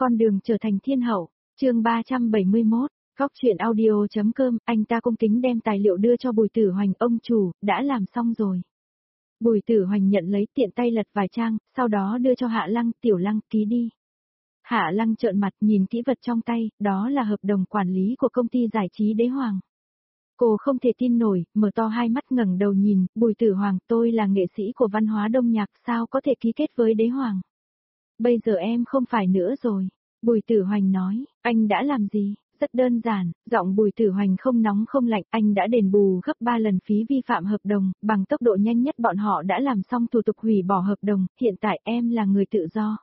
Con đường trở thành thiên hậu, chương 371, Góc truyện audio.com, anh ta cung kính đem tài liệu đưa cho Bùi Tử Hoành, ông chủ, đã làm xong rồi. Bùi Tử Hoành nhận lấy tiện tay lật vài trang, sau đó đưa cho Hạ Lăng, Tiểu Lăng, ký đi. Hạ Lăng trợn mặt nhìn kỹ vật trong tay, đó là hợp đồng quản lý của công ty giải trí Đế Hoàng. Cô không thể tin nổi, mở to hai mắt ngẩng đầu nhìn, Bùi Tử Hoành, tôi là nghệ sĩ của văn hóa đông nhạc, sao có thể ký kết với Đế Hoàng? Bây giờ em không phải nữa rồi. Bùi Tử Hoành nói, anh đã làm gì? Rất đơn giản, giọng Bùi Tử Hoành không nóng không lạnh, anh đã đền bù gấp 3 lần phí vi phạm hợp đồng, bằng tốc độ nhanh nhất bọn họ đã làm xong thủ tục hủy bỏ hợp đồng, hiện tại em là người tự do.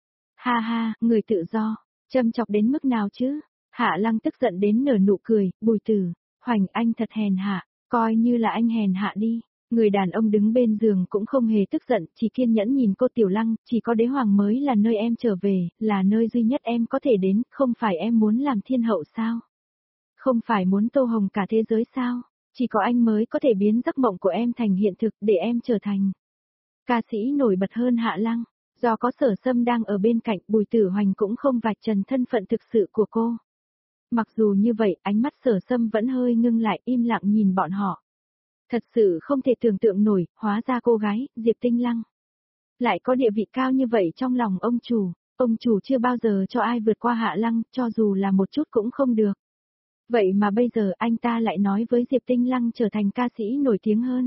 Ha ha, người tự do, châm chọc đến mức nào chứ? Hạ Lăng tức giận đến nở nụ cười, Bùi Tử Hoành anh thật hèn hạ, coi như là anh hèn hạ đi. Người đàn ông đứng bên giường cũng không hề tức giận, chỉ kiên nhẫn nhìn cô Tiểu Lăng, chỉ có Đế Hoàng mới là nơi em trở về, là nơi duy nhất em có thể đến, không phải em muốn làm thiên hậu sao? Không phải muốn tô hồng cả thế giới sao? Chỉ có anh mới có thể biến giấc mộng của em thành hiện thực để em trở thành ca sĩ nổi bật hơn Hạ Lăng. Do có Sở Sâm đang ở bên cạnh, Bùi Tử Hoành cũng không vạch trần thân phận thực sự của cô. Mặc dù như vậy, ánh mắt Sở Sâm vẫn hơi ngưng lại, im lặng nhìn bọn họ. Thật sự không thể tưởng tượng nổi, hóa ra cô gái, Diệp Tinh Lăng lại có địa vị cao như vậy trong lòng ông chủ. Ông chủ chưa bao giờ cho ai vượt qua Hạ Lăng, cho dù là một chút cũng không được. Vậy mà bây giờ anh ta lại nói với Diệp Tinh Lăng trở thành ca sĩ nổi tiếng hơn.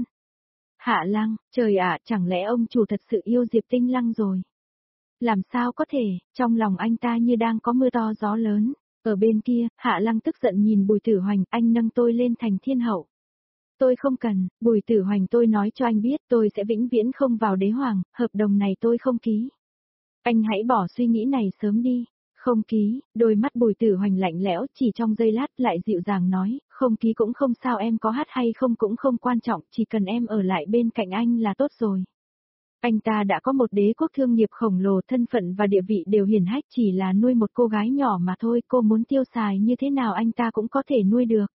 Hạ Lăng, trời ạ, chẳng lẽ ông chủ thật sự yêu Diệp Tinh Lăng rồi? Làm sao có thể, trong lòng anh ta như đang có mưa to gió lớn. Ở bên kia, Hạ Lăng tức giận nhìn Bùi Tử Hoành, anh nâng tôi lên thành thiên hậu. Tôi không cần, Bùi Tử Hoành, tôi nói cho anh biết tôi sẽ vĩnh viễn không vào Đế Hoàng, hợp đồng này tôi không ký. Anh hãy bỏ suy nghĩ này sớm đi. Không ký, đôi mắt Bùi Tử Hoành lạnh lẽo, chỉ trong giây lát lại dịu dàng nói, không ký cũng không sao, em có hát hay không cũng không quan trọng, chỉ cần em ở lại bên cạnh anh là tốt rồi. Anh ta đã có một đế quốc thương nghiệp khổng lồ, thân phận và địa vị đều hiển hách, chỉ là nuôi một cô gái nhỏ mà thôi, cô muốn tiêu xài như thế nào anh ta cũng có thể nuôi được.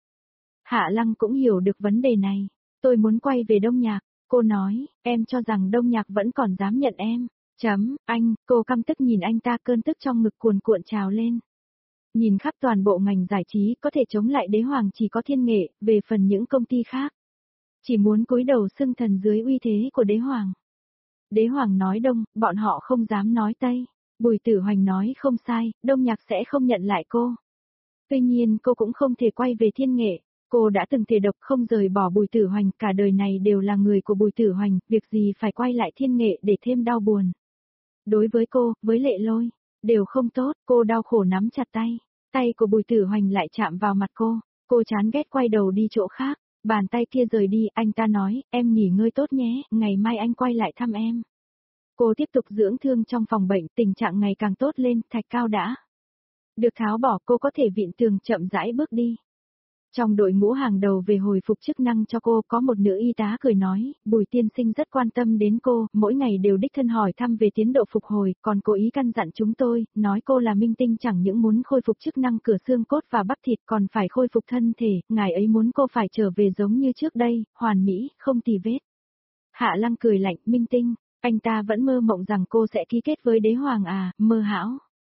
Hạ Lăng cũng hiểu được vấn đề này. Tôi muốn quay về Đông Nhạc, cô nói, em cho rằng Đông Nhạc vẫn còn dám nhận em. Anh, cô căm tức nhìn anh ta, cơn tức trong ngực cuồn cuộn trào lên. Nhìn khắp toàn bộ ngành giải trí, có thể chống lại Đế Hoàng chỉ có Thiên Nghệ, về phần những công ty khác. Chỉ muốn cúi đầu xưng thần dưới uy thế của Đế Hoàng. Đế Hoàng nói Đông, bọn họ không dám nói Tây. Bùi Tử Hoành nói không sai, Đông Nhạc sẽ không nhận lại cô. Tuy nhiên cô cũng không thể quay về Thiên Nghệ. Cô đã từng thề độc không rời bỏ Bùi Tử Hoành, cả đời này đều là người của Bùi Tử Hoành, việc gì phải quay lại Thiên Nghệ để thêm đau buồn. Đối với cô, với Lệ Lôi, đều không tốt, cô đau khổ nắm chặt tay. Tay của Bùi Tử Hoành lại chạm vào mặt cô chán ghét quay đầu đi chỗ khác, bàn tay kia rời đi, anh ta nói, em nghỉ ngơi tốt nhé, ngày mai anh quay lại thăm em. Cô tiếp tục dưỡng thương trong phòng bệnh, tình trạng ngày càng tốt lên, thạch cao đã được tháo bỏ, cô có thể vịn tường chậm rãi bước đi. Trong đội ngũ hàng đầu về hồi phục chức năng cho cô có một nữ y tá cười nói, Bùi tiên sinh rất quan tâm đến cô, mỗi ngày đều đích thân hỏi thăm về tiến độ phục hồi, còn cố ý căn dặn chúng tôi, nói cô là minh tinh chẳng những muốn khôi phục chức năng cửa xương cốt và bắp thịt còn phải khôi phục thân thể, ngài ấy muốn cô phải trở về giống như trước đây, hoàn mỹ, không tì vết. Hạ Lăng cười lạnh, minh tinh, anh ta vẫn mơ mộng rằng cô sẽ ký kết với Đế Hoàng à, mơ hão.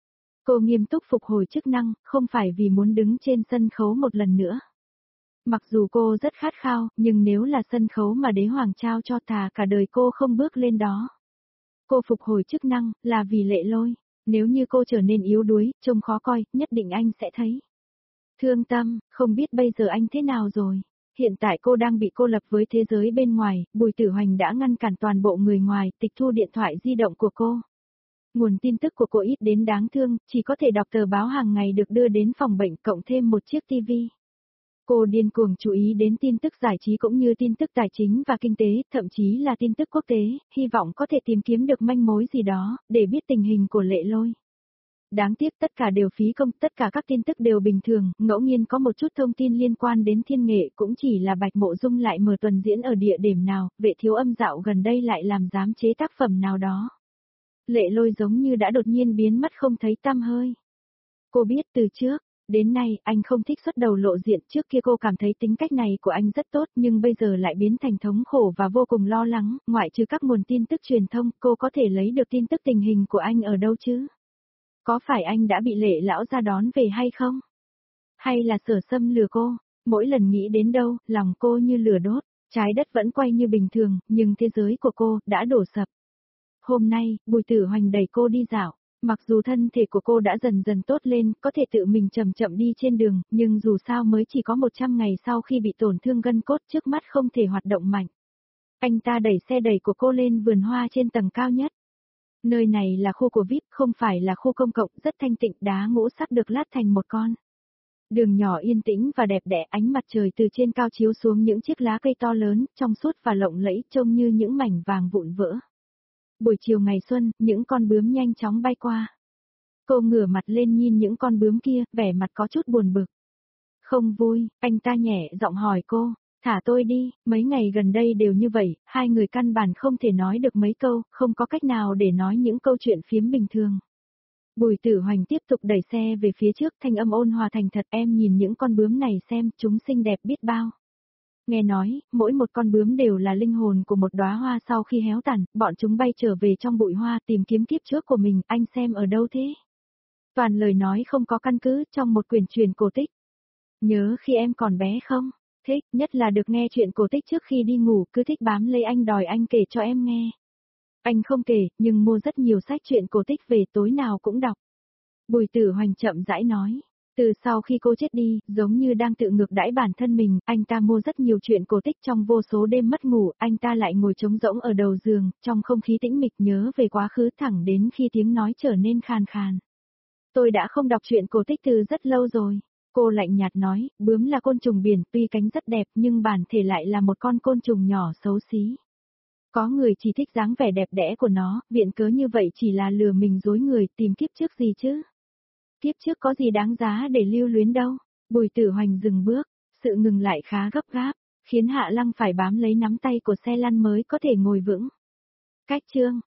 Cô nghiêm túc phục hồi chức năng, không phải vì muốn đứng trên sân khấu một lần nữa. Mặc dù cô rất khát khao, nhưng nếu là sân khấu mà Đế Hoàng trao cho, thà cả đời cô không bước lên đó. Cô phục hồi chức năng, là vì Lệ Lôi. Nếu như cô trở nên yếu đuối, trông khó coi, nhất định anh sẽ thấy thương tâm, không biết bây giờ anh thế nào rồi. Hiện tại cô đang bị cô lập với thế giới bên ngoài, Bùi Tử Hoành đã ngăn cản toàn bộ người ngoài, tịch thu điện thoại di động của cô. Nguồn tin tức của cô ít đến đáng thương, chỉ có thể đọc tờ báo hàng ngày được đưa đến phòng bệnh cộng thêm một chiếc tivi. Cô điên cuồng chú ý đến tin tức giải trí cũng như tin tức tài chính và kinh tế, thậm chí là tin tức quốc tế, hy vọng có thể tìm kiếm được manh mối gì đó, để biết tình hình của Lệ Lôi. Đáng tiếc tất cả đều phí công, tất cả các tin tức đều bình thường, ngẫu nhiên có một chút thông tin liên quan đến Thiên Nghệ cũng chỉ là Bạch Mộ Dung lại mở tuần diễn ở địa điểm nào, Vệ Thiếu Âm dạo gần đây lại làm giám chế tác phẩm nào đó. Lệ Lôi giống như đã đột nhiên biến mất không thấy tăm hơi. Cô biết từ trước đến nay anh không thích xuất đầu lộ diện, trước kia cô cảm thấy tính cách này của anh rất tốt nhưng bây giờ lại biến thành thống khổ và vô cùng lo lắng, ngoại trừ các nguồn tin tức truyền thông, cô có thể lấy được tin tức tình hình của anh ở đâu chứ? Có phải anh đã bị Lệ lão gia đón về hay không? Hay là Sở Sâm lừa cô? Mỗi lần nghĩ đến đâu, lòng cô như lửa đốt, trái đất vẫn quay như bình thường, nhưng thế giới của cô đã đổ sập. Hôm nay, Bùi Tử Hoành đẩy cô đi dạo. Mặc dù thân thể của cô đã dần dần tốt lên, có thể tự mình chậm chậm đi trên đường, nhưng dù sao mới chỉ có 100 ngày sau khi bị tổn thương gân cốt trước mắt không thể hoạt động mạnh. Anh ta đẩy xe đẩy của cô lên vườn hoa trên tầng cao nhất. Nơi này là khu của VIP, không phải là khu công cộng, rất thanh tịnh, đá ngũ sắc được lát thành một con. Đường nhỏ yên tĩnh và đẹp đẽ, ánh mặt trời từ trên cao chiếu xuống những chiếc lá cây to lớn, trong suốt và lộng lẫy, trông như những mảnh vàng vụn vỡ. Buổi chiều ngày xuân, những con bướm nhanh chóng bay qua. Cô ngửa mặt lên nhìn những con bướm kia, vẻ mặt có chút buồn bực. Không vui, anh ta nhẹ giọng hỏi cô, thả tôi đi, mấy ngày gần đây đều như vậy, hai người căn bản không thể nói được mấy câu, không có cách nào để nói những câu chuyện phiếm bình thường. Bùi Tử Hoành tiếp tục đẩy xe về phía trước, thanh âm ôn hòa thành thật, em nhìn những con bướm này xem, chúng xinh đẹp biết bao. Nghe nói, mỗi một con bướm đều là linh hồn của một đóa hoa sau khi héo tàn, bọn chúng bay trở về trong bụi hoa tìm kiếm kiếp trước của mình, anh xem ở đâu thế? Toàn lời nói không có căn cứ trong một quyển truyền cổ tích. Nhớ khi em còn bé không? Thích, nhất là được nghe chuyện cổ tích trước khi đi ngủ, cứ thích bám lấy anh đòi anh kể cho em nghe. Anh không kể, nhưng mua rất nhiều sách truyện cổ tích về tối nào cũng đọc. Bùi Tử Hoành chậm rãi nói. Từ sau khi cô chết đi, giống như đang tự ngược đãi bản thân mình, anh ta mua rất nhiều chuyện cổ tích trong vô số đêm mất ngủ, anh ta lại ngồi trống rỗng ở đầu giường, trong không khí tĩnh mịch nhớ về quá khứ thẳng đến khi tiếng nói trở nên khàn khàn. Tôi đã không đọc truyện cổ tích từ rất lâu rồi. Cô lạnh nhạt nói, bướm là côn trùng biển, tuy cánh rất đẹp nhưng bản thể lại là một con côn trùng nhỏ xấu xí. Có người chỉ thích dáng vẻ đẹp đẽ của nó, viện cớ như vậy chỉ là lừa mình dối người, tìm kiếp trước gì chứ? Kiếp trước có gì đáng giá để lưu luyến đâu? Bùi Tử Hoành dừng bước, sự ngừng lại khá gấp gáp, khiến Hạ Lăng phải bám lấy nắm tay của xe lăn mới có thể ngồi vững. Cách chương